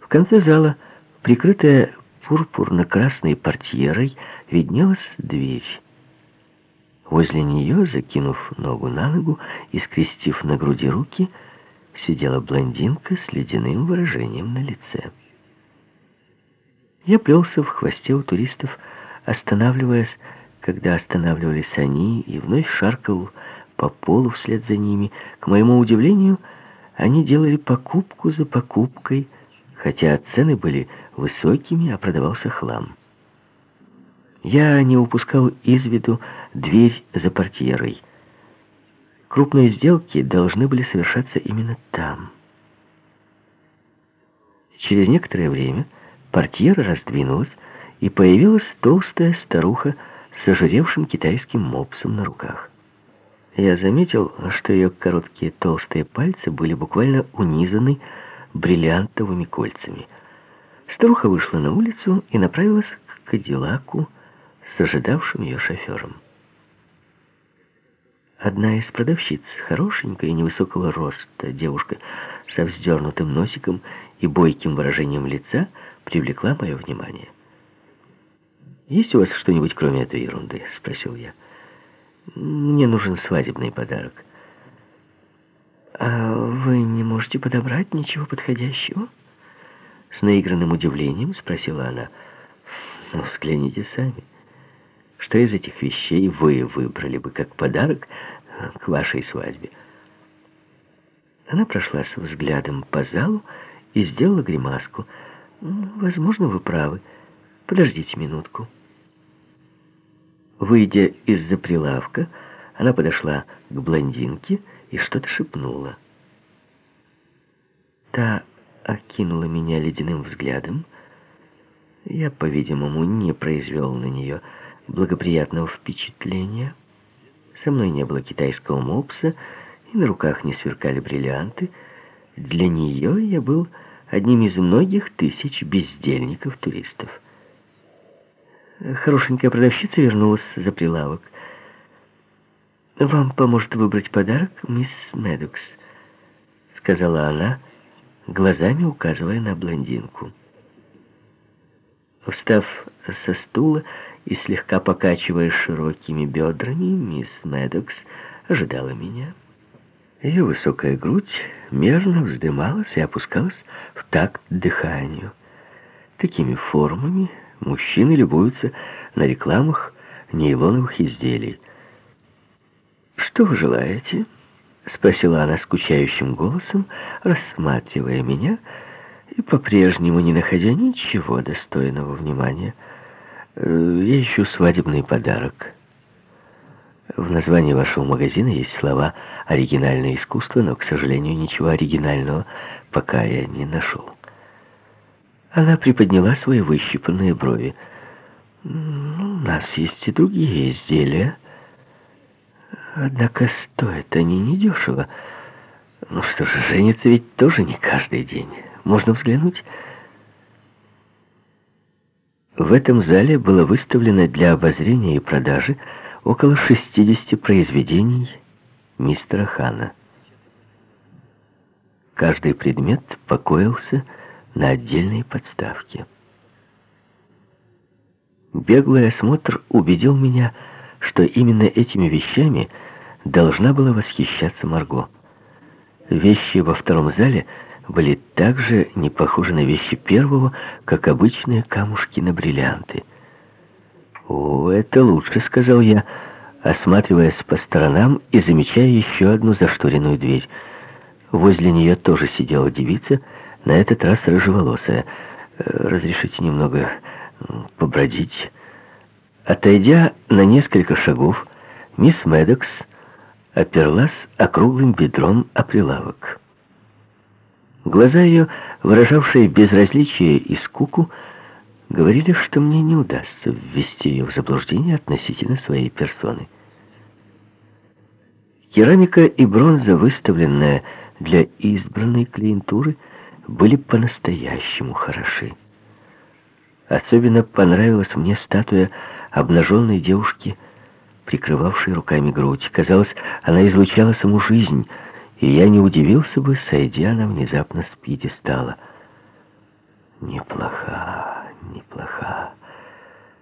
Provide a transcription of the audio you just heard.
В конце зала, прикрытая пурпурно-красной портьерой, виднелась дверь. Возле нее, закинув ногу на ногу и скрестив на груди руки, сидела блондинка с ледяным выражением на лице. Я плелся в хвосте у туристов, останавливаясь, когда останавливались они, и вновь шаркал по полу вслед за ними. К моему удивлению, они делали покупку за покупкой, хотя цены были высокими, а продавался хлам. Я не упускал из виду дверь за портьерой. Крупные сделки должны были совершаться именно там. Через некоторое время портьера раздвинулась, и появилась толстая старуха с ожиревшим китайским мопсом на руках. Я заметил, что ее короткие толстые пальцы были буквально унизаны бриллиантовыми кольцами. Старуха вышла на улицу и направилась к кадиллаку с ожидавшим ее шофером. Одна из продавщиц, хорошенькая и невысокого роста девушка со вздернутым носиком и бойким выражением лица, привлекла мое внимание. «Есть у вас что-нибудь, кроме этой ерунды?» — спросил я. «Мне нужен свадебный подарок». «А вы не можете подобрать ничего подходящего?» С наигранным удивлением спросила она. «Ну, взгляните сами. Что из этих вещей вы выбрали бы как подарок к вашей свадьбе?» Она прошлась взглядом по залу и сделала гримаску. «Возможно, вы правы. Подождите минутку». Выйдя из-за прилавка, она подошла к блондинке и что-то шепнула. Та окинула меня ледяным взглядом. Я, по-видимому, не произвел на нее благоприятного впечатления. Со мной не было китайского мопса, и на руках не сверкали бриллианты. Для нее я был одним из многих тысяч бездельников-туристов. Хорошенькая продавщица вернулась за прилавок. «Вам поможет выбрать подарок мисс Медокс», — сказала она, глазами указывая на блондинку. Встав со стула и слегка покачивая широкими бедрами, мисс Медокс ожидала меня. Ее высокая грудь мерно вздымалась и опускалась в такт дыханию. Такими формами мужчины любуются на рекламах нейлоновых изделий. «Что вы желаете?» — спросила она скучающим голосом, рассматривая меня и по-прежнему не находя ничего достойного внимания. «Я ищу свадебный подарок. В названии вашего магазина есть слова «оригинальное искусство», но, к сожалению, ничего оригинального пока я не нашел». Она приподняла свои выщипанные брови. «У нас есть и другие изделия. Однако стоят они недешево. Ну что же, жениться ведь тоже не каждый день. Можно взглянуть?» В этом зале было выставлено для обозрения и продажи около 60 произведений мистера Хана. Каждый предмет покоился на отдельной подставке. Беглый осмотр убедил меня, что именно этими вещами должна была восхищаться Марго. Вещи во втором зале были так же не похожи на вещи первого, как обычные камушки на бриллианты. «О, это лучше», — сказал я, осматриваясь по сторонам и замечая еще одну зашторенную дверь. Возле нее тоже сидела девица, на этот раз рыжеволосая. «Разрешите немного побродить?» Отойдя на несколько шагов, мисс Медокс оперлась округлым бедром о прилавок. Глаза ее, выражавшие безразличие и скуку, говорили, что мне не удастся ввести ее в заблуждение относительно своей персоны. Керамика и бронза, выставленная для избранной клиентуры, были по-настоящему хороши. Особенно понравилась мне статуя обнаженной девушки, прикрывавшей руками грудь. Казалось, она излучала саму жизнь, и я не удивился бы, сойдя она внезапно с пьедестала. неплоха.